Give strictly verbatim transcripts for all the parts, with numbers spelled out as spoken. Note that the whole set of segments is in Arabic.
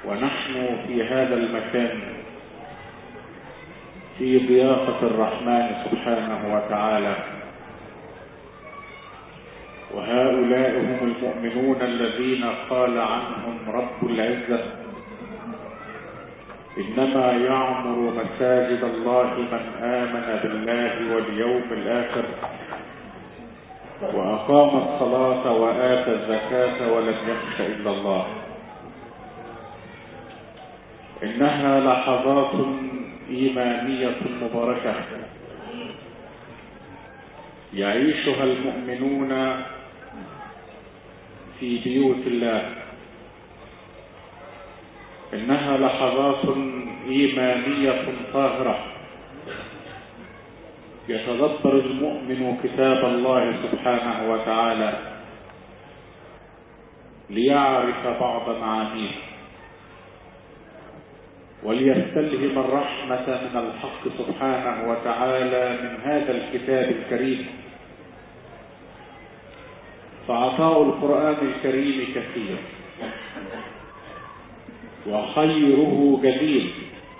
ونحن في هذا المكان في ضيافة الرحمن سبحانه وتعالى، وهؤلاء هم المؤمنون الذين قال عنهم رب العزة: إنما يعمر مساجد الله من آمن بالله واليوم الآخر وأقام الصلاة وآتى الزكاة ولم يخش إلا الله. إنها لحظات إيمانية مباركة يعيشها المؤمنون في بيوت الله. إنها لحظات إيمانية طاهرة يتدبر المؤمن كتاب الله سبحانه وتعالى ليعرف بعض معانيه وليستلهم الرحمة من الحق سبحانه وتعالى من هذا الكتاب الكريم. فعطاء القرآن الكريم كثير وخيره جليل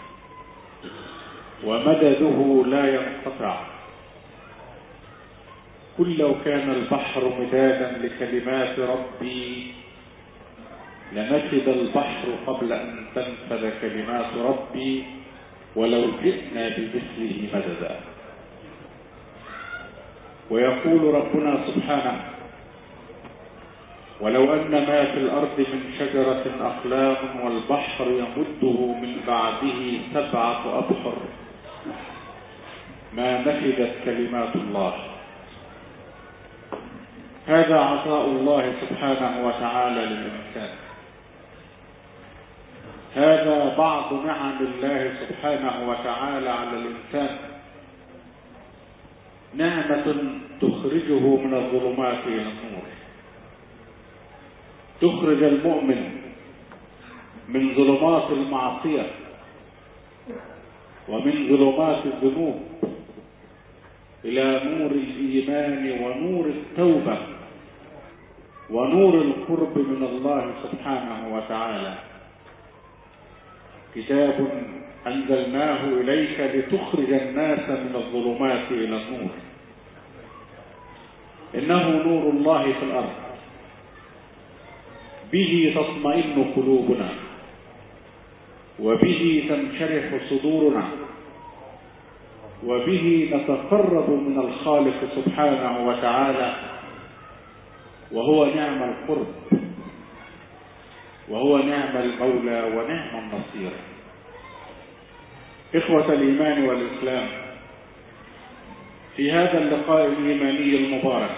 ومدده لا ينقطع. قل لو كان البحر مدادا لكلمات ربي لنفد البحر قبل أن تنفد كلمات ربي ولو جئنا بمثله مددا. ويقول ربنا سبحانه: ولو أن ما في الأرض من شجرة أقلام والبحر يمده من بعده سبعة أبحر ما نفدت كلمات الله. هذا عطاء الله سبحانه وتعالى للإنسان. هذا بعض نعم الله سبحانه وتعالى على الإنسان، نعمة تخرجه من الظلمات إلى النور، تخرج المؤمن من ظلمات المعصية ومن ظلمات الذنوب إلى نور الإيمان ونور التوبة ونور القرب من الله سبحانه وتعالى. كتاب أنزلناه إليك لتخرج الناس من الظلمات إلى النور. إنه نور الله في الأرض، به تطمئن قلوبنا وبه تنشرح صدورنا وبه نتقرب من الخالق سبحانه وتعالى، وهو نعم القرب وهو نعم المولى ونعم النصير. إخوة الإيمان والإسلام، في هذا اللقاء الإيماني المبارك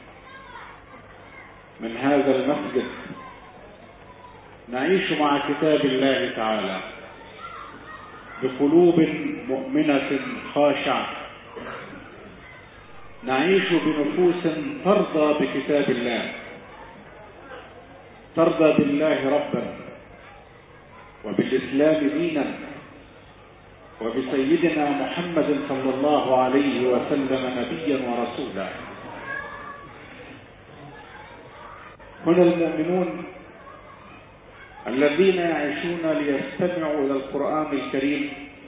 من هذا المسجد نعيش مع كتاب الله تعالى بقلوب مؤمنة خاشعة، نعيش بنفوس ترضى بكتاب الله، ترضى بالله ربا وبالإسلام دينا وبسيدنا محمد صلى الله عليه وسلم نبيا ورسولا. هنا المؤمنون الذين يعيشون ليستمعوا إلى القرآن الكريم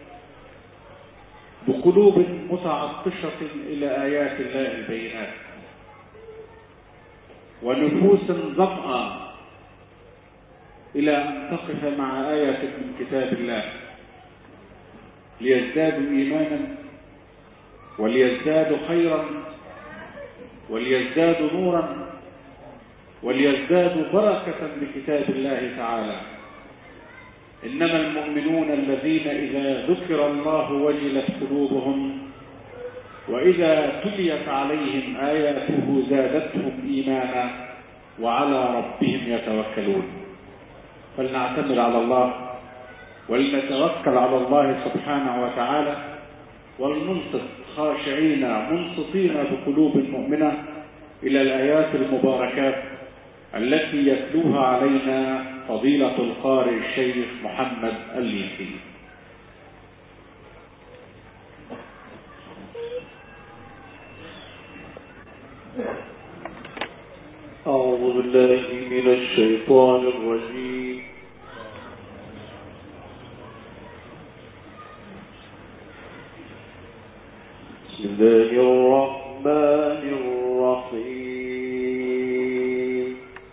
بقلوب متعطشة إلى آيات الله البينات، ونفوس ظمأة إلى أن تقف مع آية من كتاب الله ليزدادوا إيمانا وليزدادوا خيرا وليزدادوا نورا وليزدادوا بركة بكتاب الله تعالى. إنما المؤمنون الذين إذا ذكر الله وجلت قلوبهم وإذا تليت عليهم آياته زادتهم إيمانا وعلى ربهم يتوكلون. فلنعتمد على الله ولنتوكل على الله سبحانه وتعالى ولننصت خاشعين منصتين بقلوب مؤمنة إلى الآيات المباركات التي يتلوها علينا فضيلة القارئ الشيخ محمد الليثي. أعوذ بالله من الشيطان الرجيم. الله الرحمن الرحيم.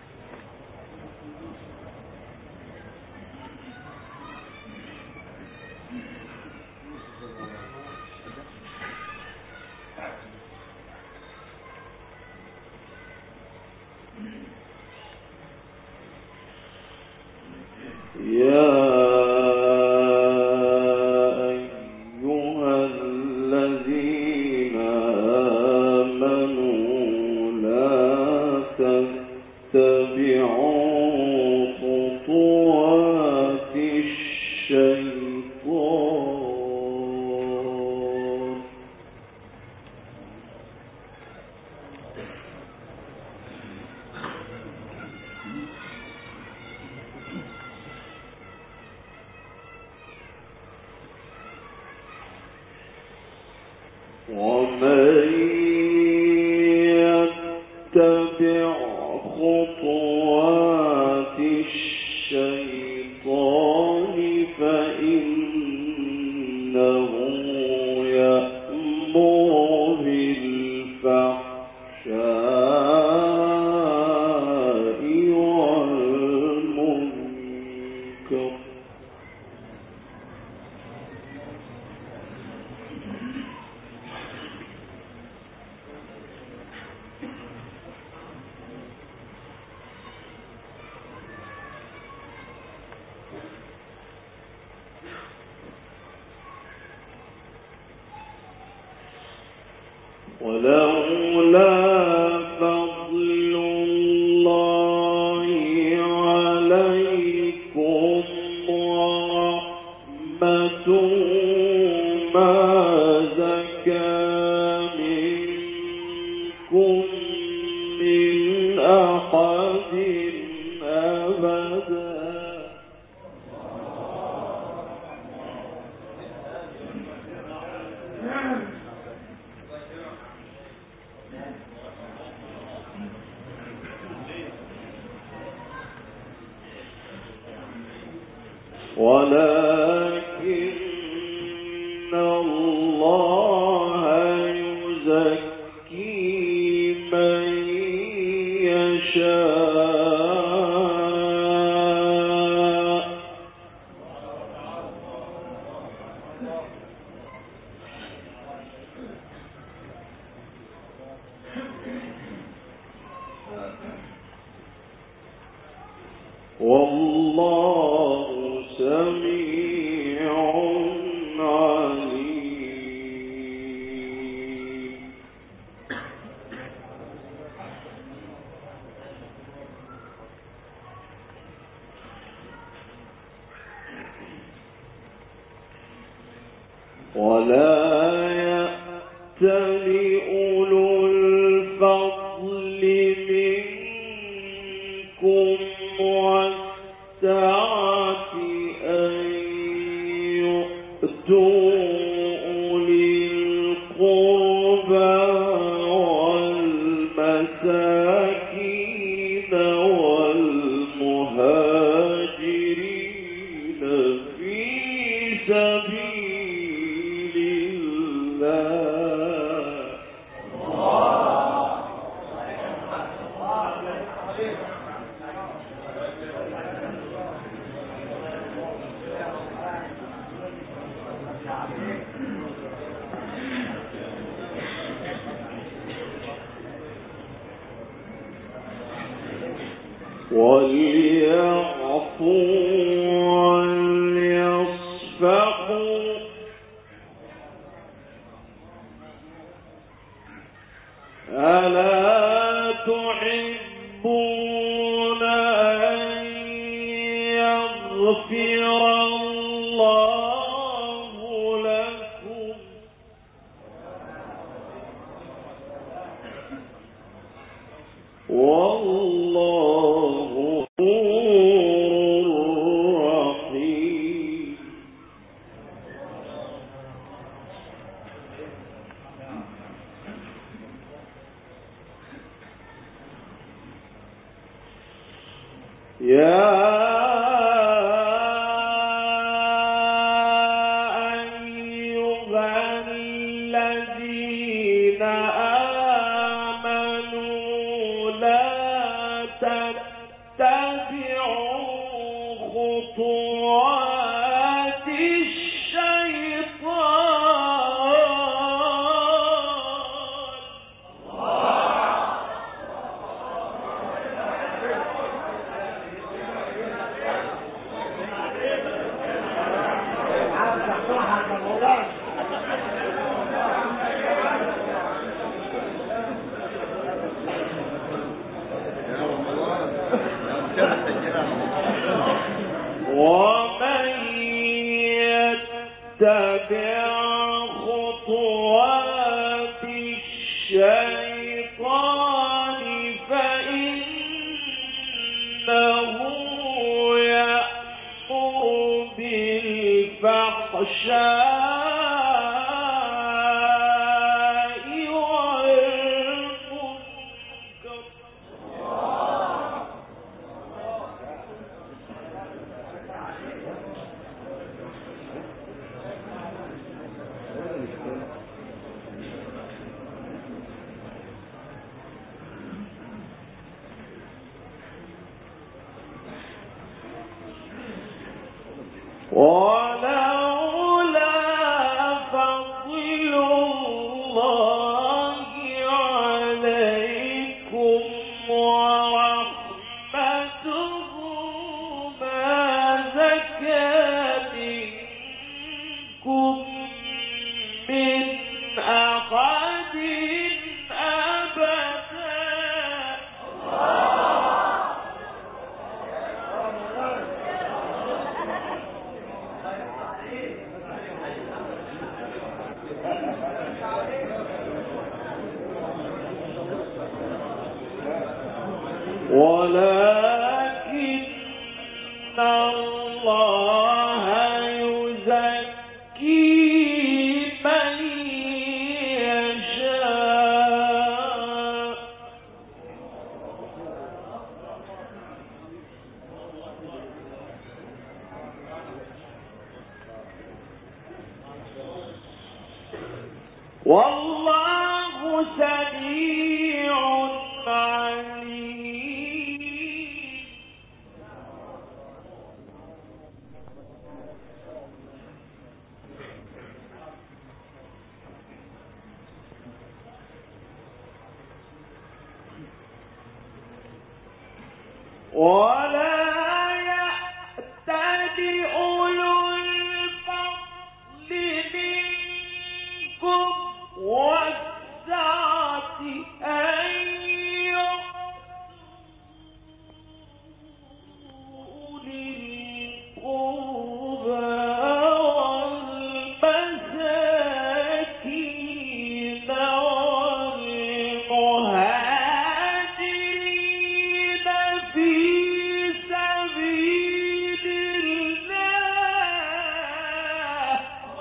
يا ومن يتبع خطوات الشيطان فإنه يأمر بالفحشاء والمنكر ولولا فضل الله عليكم ورحمته ما زكى منكم من أحد أبدا ولكن الله يزكي من يشاء والله سميع عليم. ولا يأتل أولو الفضل منكم والسعة أن يؤتوا أولي القربى والمساكين والمهاجرين في سبيل الله وليعفوا وليصفحوا ألا تحبون أن يغفر الله لكم والله غفور رحيم. يا خطوات ومن يتبع خطوات الشيطان فإنه يأمر بالفحشاء والمنكر ولولا فضل الله عليكم ورحمته ما زكى منكم من أحد أبدا ولكن الله يزكي من يشاء والله سميع عليم ولا يأتل أولو الفضل منكم والسعة أن يؤتوا أولي القربى والمساكين والمهاجرين في سبيل الله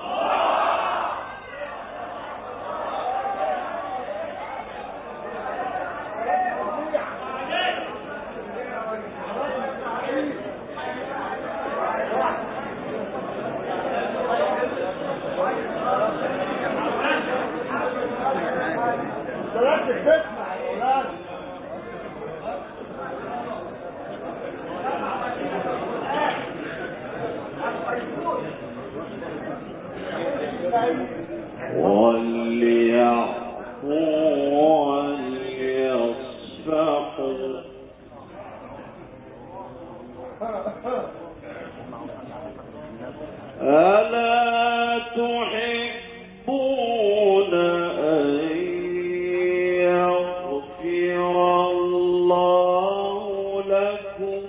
وليعفوا وليصفحوا ألا تحبون أن يغفر الله لكم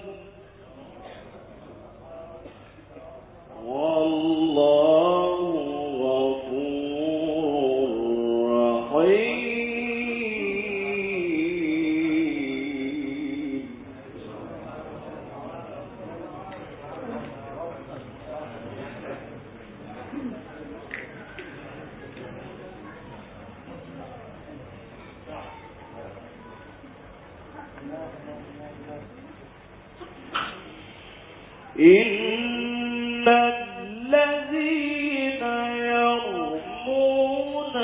والله غفور رحيم إن الذين يرمون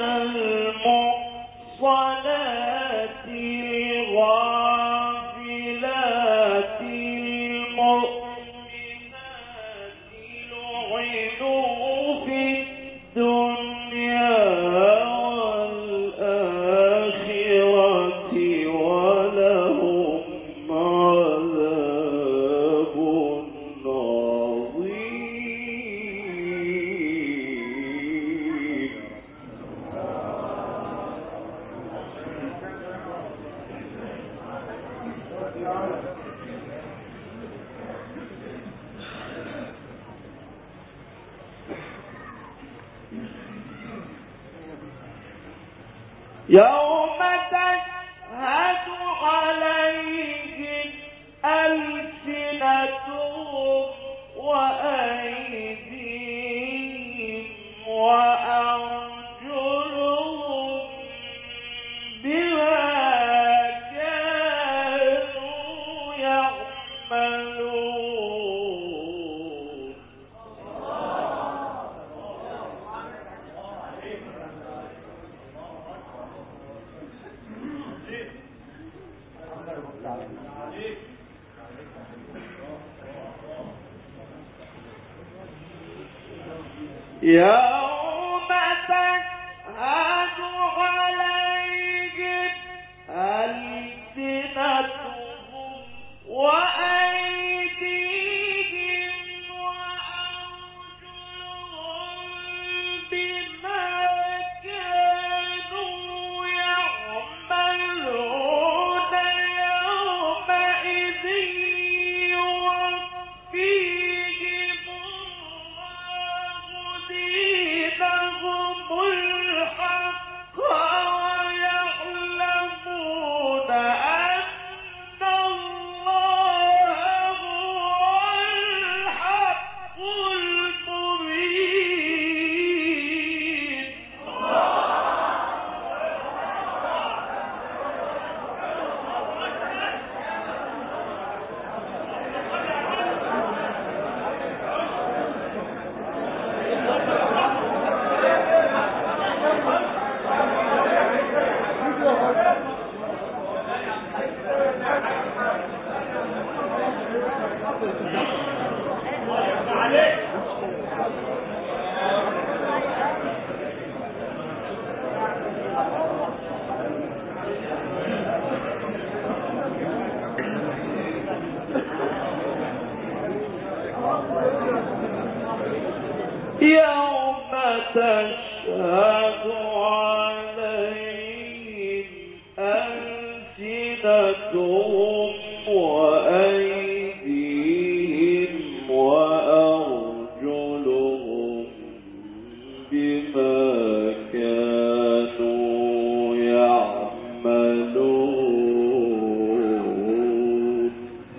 المحصنات الغافلات يوم تشهد عليهم ألسنتهم وأيديهم وأرجلهم بما كانوا يعملون. يوم تشهد عليهم ألسنتهم وأيديهم وأرجلهم بما كانوا يعملون. يومئذ يوفيهم الله دينهم الحق ويعلمون أن الله هو الحق المبين. يوم تشهد عليهم ألسنتهم وأيديهم وأرجلهم بما كانوا يعملون.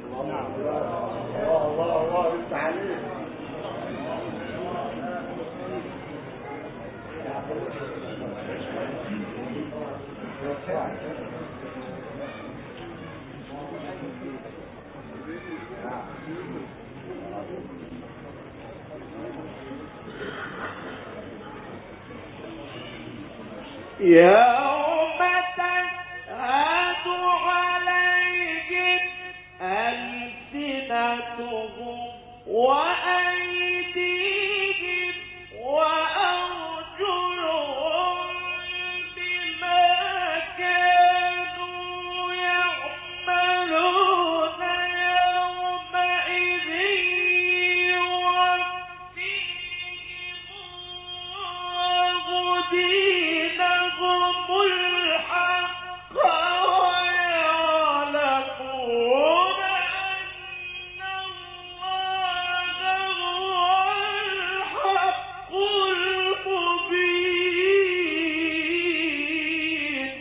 يوم تشهد عليهم ألسنتهم وأيديهم وأرجلهم بما كانوا يعملون. يومئذ يوفيهم الله دينهم الحق ويعلمون أن الله هو الحق المبين.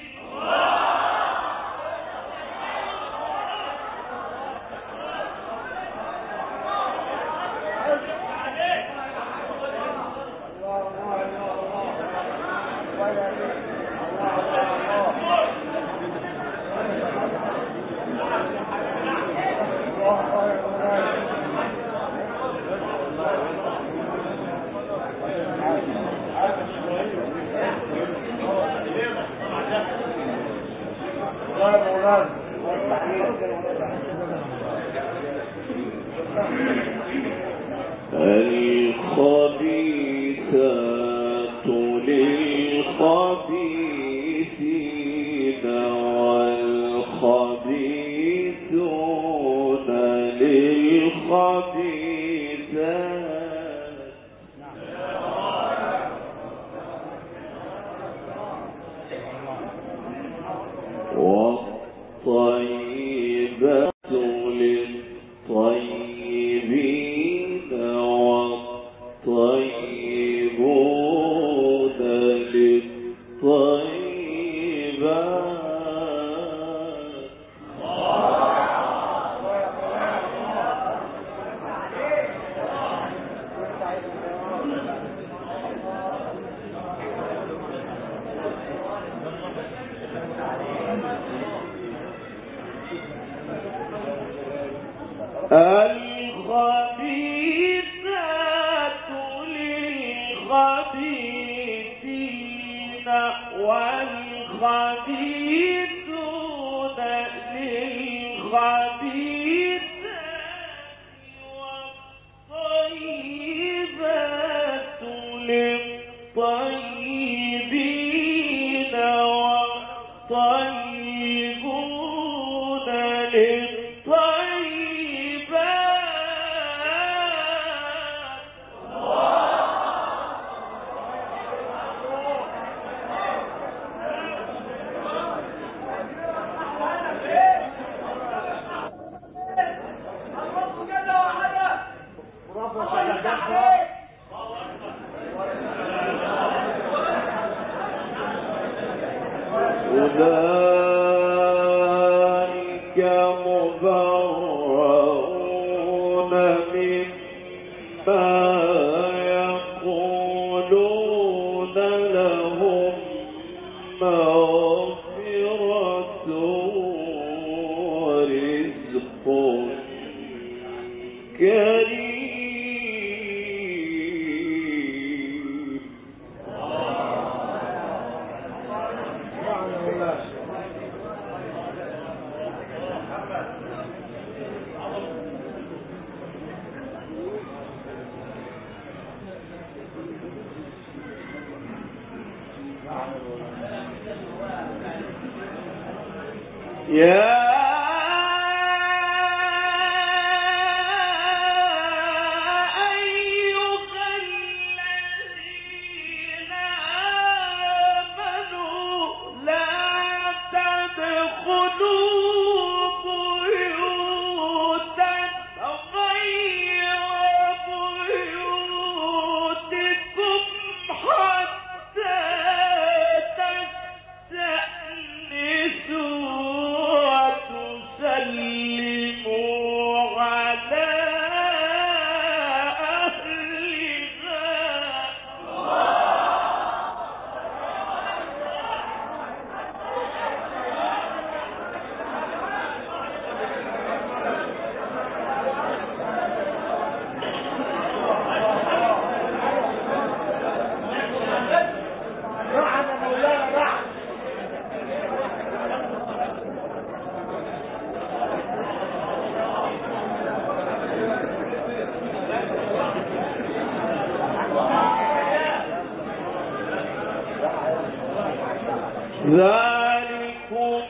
ذلكم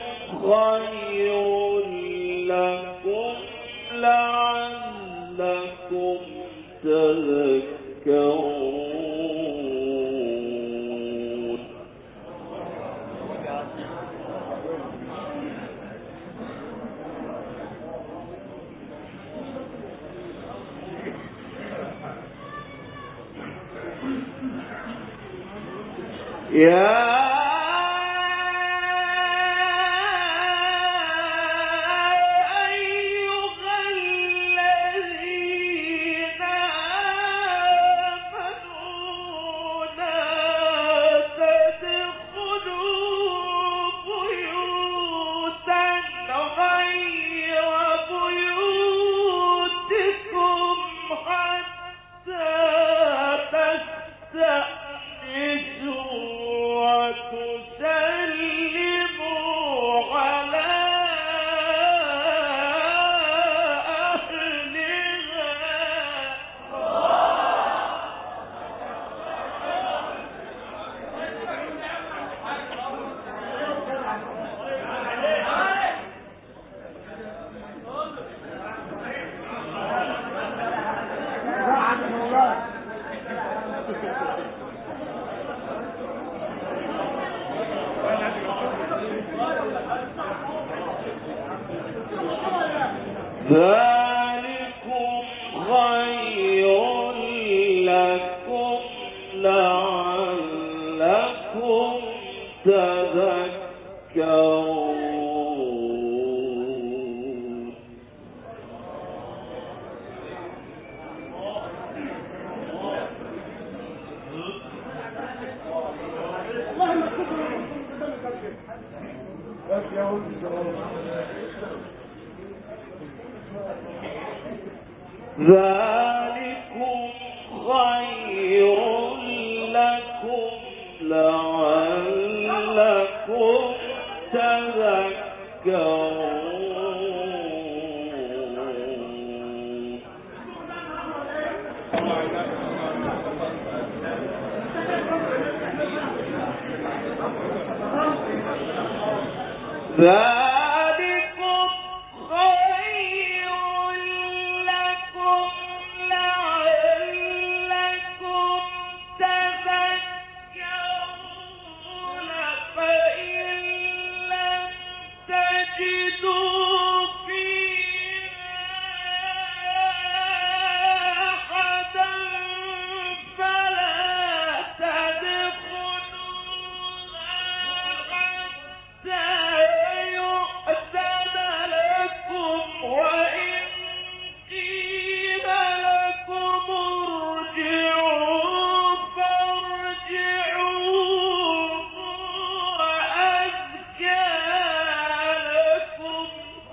خير لكم لعلكم تذكرون. يا خير لكم لعلكم تذكرون. ذلكم خير لكم لعلكم تذكرون. ذلكم خير لكم لعلكم تذكرون. فإن لم تجدوا فيها أحدا فلا تدخلوها حتى يؤذن لكم، وإن قيل لكم ارجعوا فارجعوا وأزكى لكم.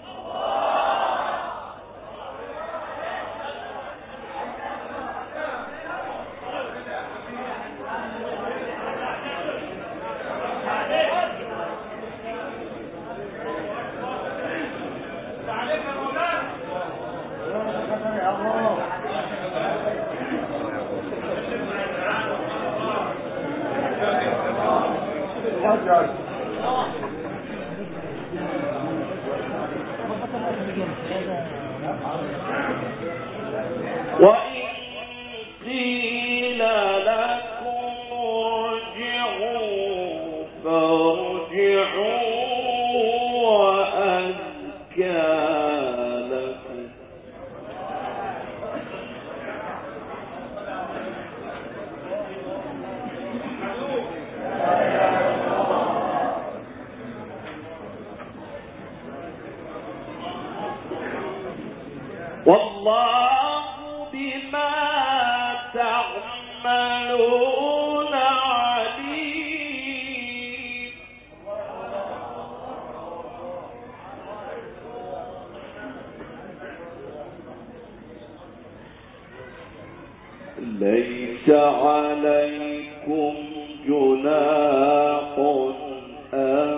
وإن قيل لكم ارجعوا فارجعوا وأزكى لكم. والله بما تعملون عليم. ليس عليكم جناح أن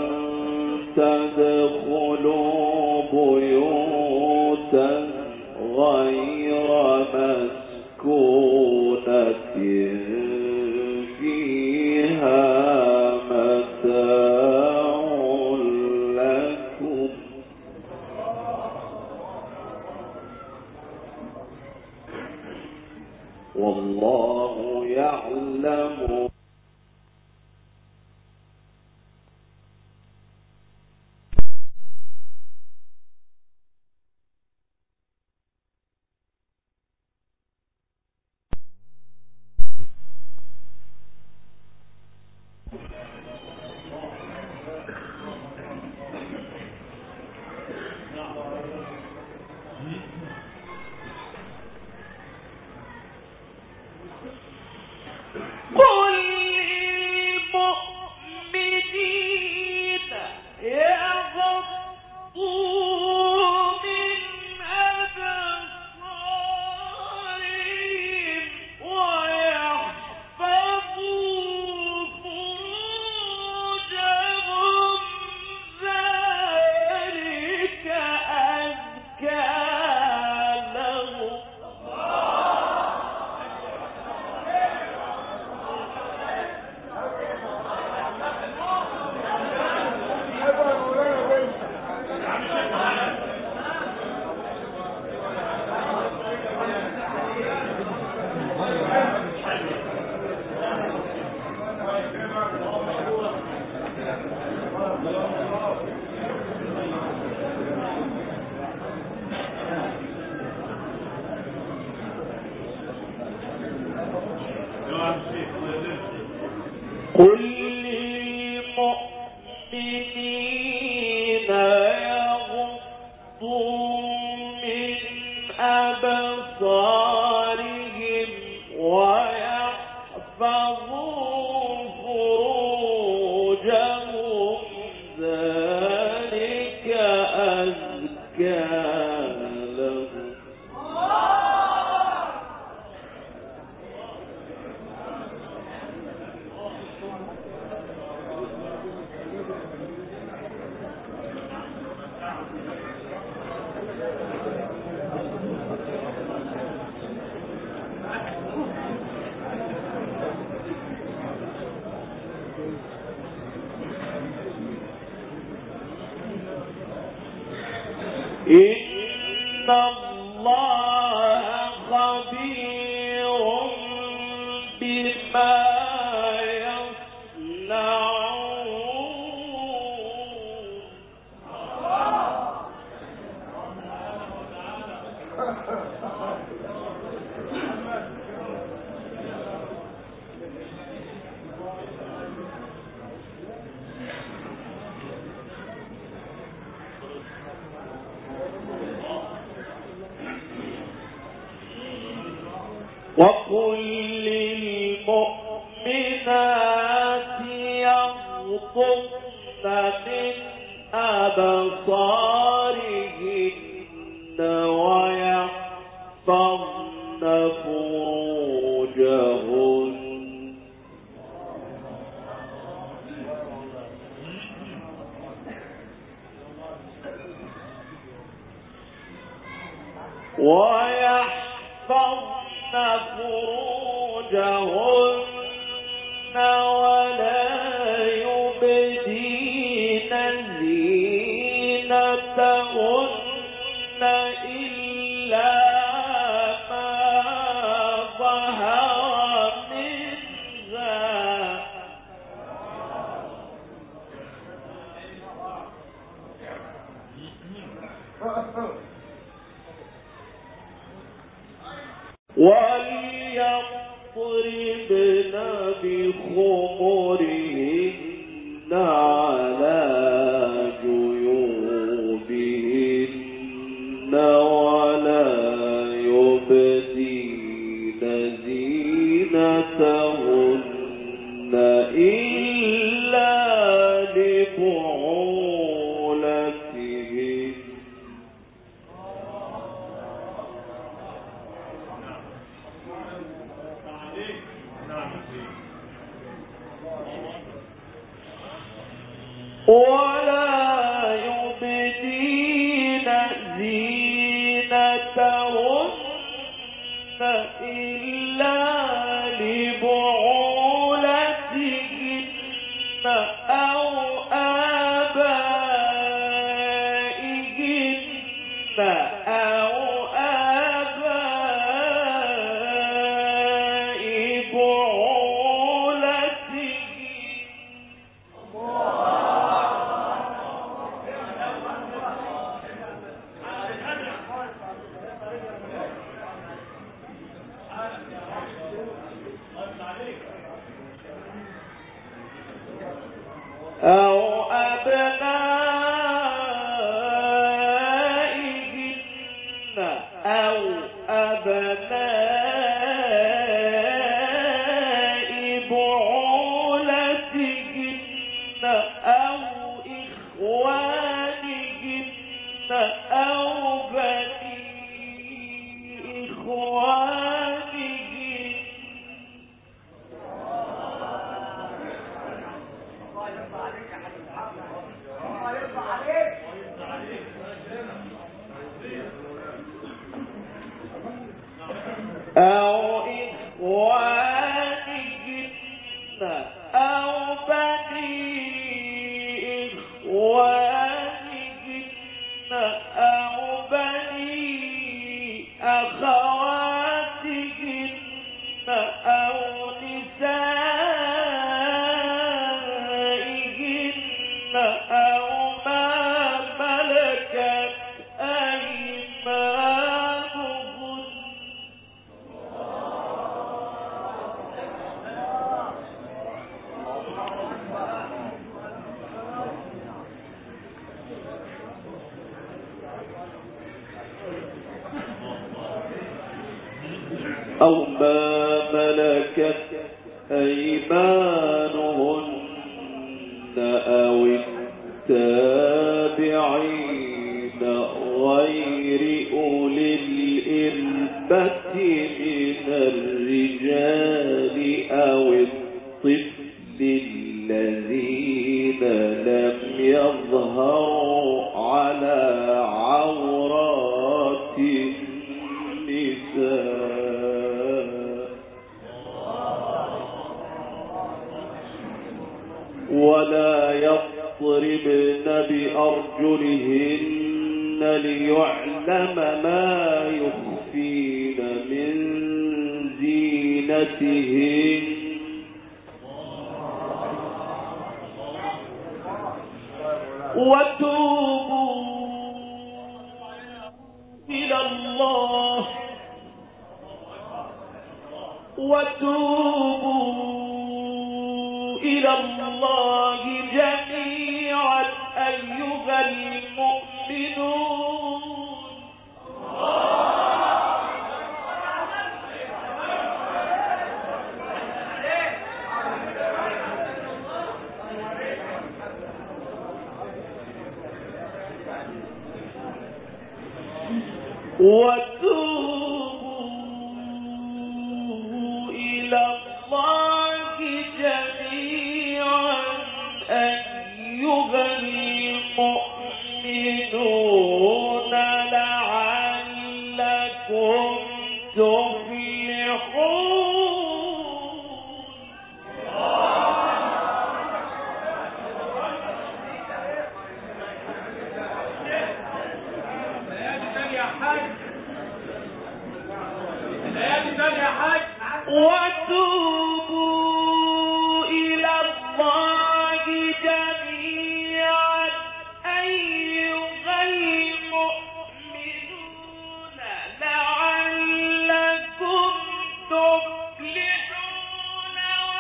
تدخلوا بيوتا غير مسكونة فيها متاع لكم. والله يعلم قل قل للمؤمنين يغضوا من أبصارهم ويحفظوا فروجهم ذلك أزكى لهم. إن الله خبير بما يصنعون. وقل للمؤمنات يغضضن من أبصارهن ويحفظن فروجهن ويحفظن فروجهن ولا يبدين زينتهن إلا ما ظهر منها وليضربن بخمرهن على جيوبهن ولا يبدين زينتهن إلا لبعولتهن ولا يبدين زينتهن إلا لبعولتهن أو آبائهن أو آباء أو أبنائهن أو أبناء بعولتهن أو إخوانهن أو بني إخوانهن أو إخوانهن أو بني إخوانهن أو بني أخواتهن أو نسائهن أو ما ملكت أيمانهن أو ما ملكت أيمانهن أو التابعين غير أولي الإربة من الرجال أو الطفل الذين لم يظهروا على عورات النساء ولا يضربن بأرجلهن ليعلم ما يخفين من زينتهن وتوبوا إلى الله وتوبوا إلى الله جميعا أيها المؤمنون وتوبوا إلى الله جميعا أيها المؤمنون لعلكم تفلحون. وتوبوا إلى الله جميعا أيها المؤمنون لعلكم تفلحون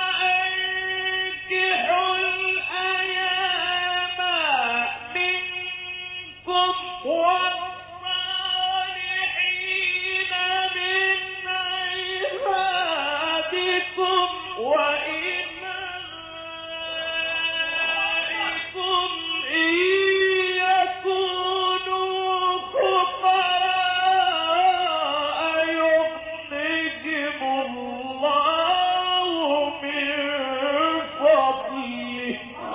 وأنكحوا الأيام منكم والصالحين من عبادكم وإمائكم إن يكونوا فقراء يغنيهم الله من فضله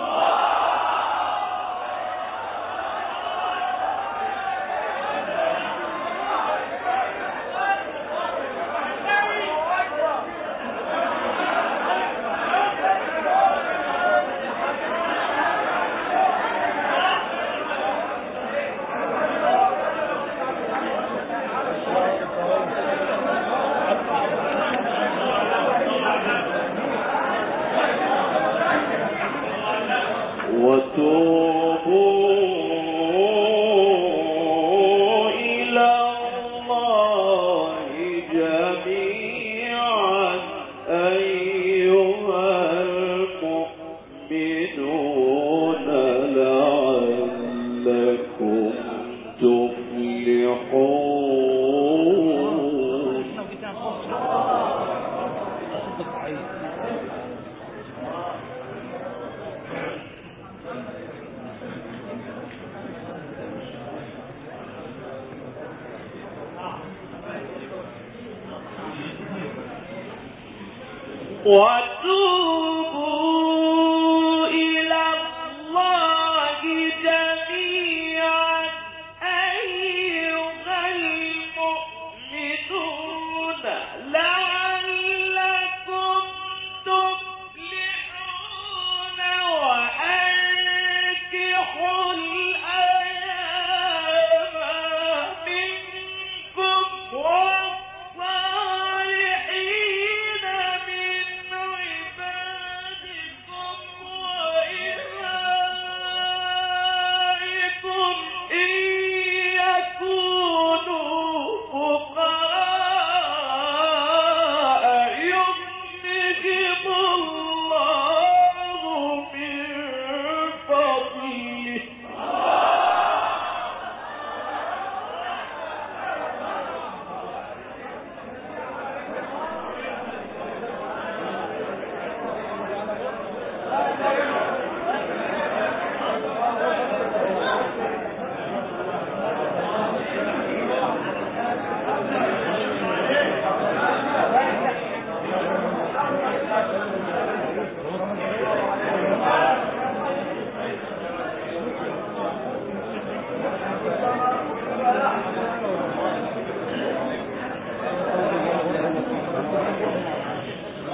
وتوبوا إلى الله جميعا أيها المؤمنون لعلكم تفلحون. وتوبوا إلى الله جميعا أيها المؤمنون لعلكم تفلحون وأنكحوا الأيام منكم والصالحين من عبادكم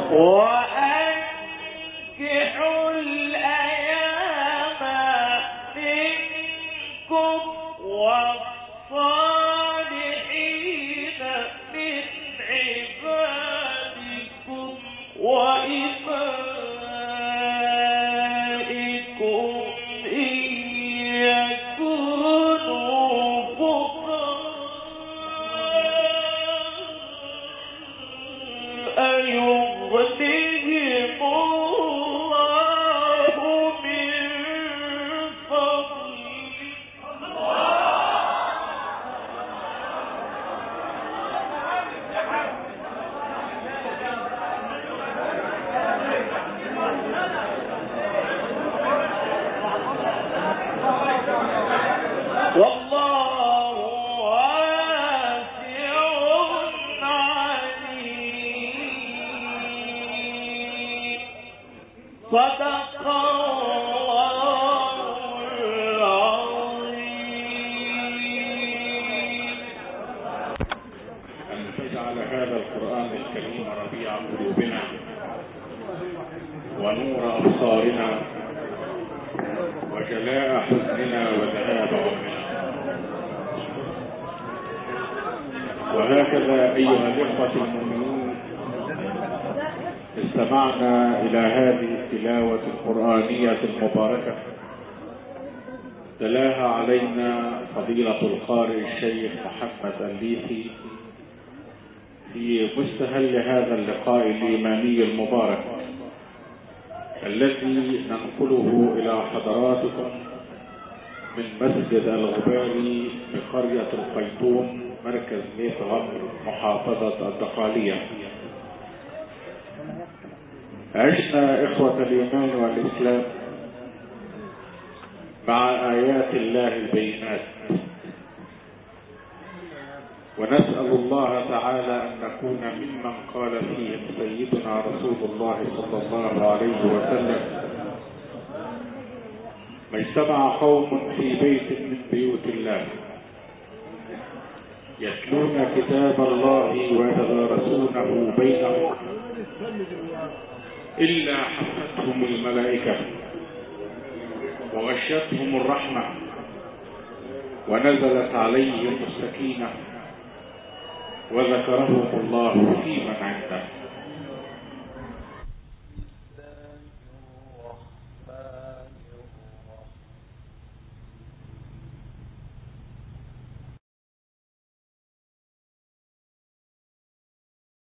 وأنكحوا الأيام منكم والصالحين من عبادكم وإمائكم إن يكونوا فقراء يغنهم الله من فضله والله واسع عليم صدق الله العظيم. أن تجعل هذا القرآن الكريم ربيع قلوبنا ونور أبصارنا وجلاء حزننا وذهاب غمنا. وهكذا أيها الإخوة المؤمنون استمعنا إلى هذه التلاوة القرآنية المباركة تلاها علينا فضيلة القارئ الشيخ محمد الليثي في مستهل هذا اللقاء الإيماني المبارك الذي ننقله إلى حضراتكم من مسجد الغباري بقرية القيطون مركز ميت غمر محافظة الدقهلية. عشنا إخوة الإيمان والإسلام مع آيات الله البينات، ونسأل الله تعالى أن نكون ممن قال فيهم سيدنا رسول الله صلى الله عليه وسلم: ما اجتمع قوم في بيت من بيوت الله يتلون كتاب الله ويتدارسونه بينهم إلا حفتهم الملائكة وغشتهم الرحمة ونزلت عليهم السكينة وذكرهم الله في من عنده.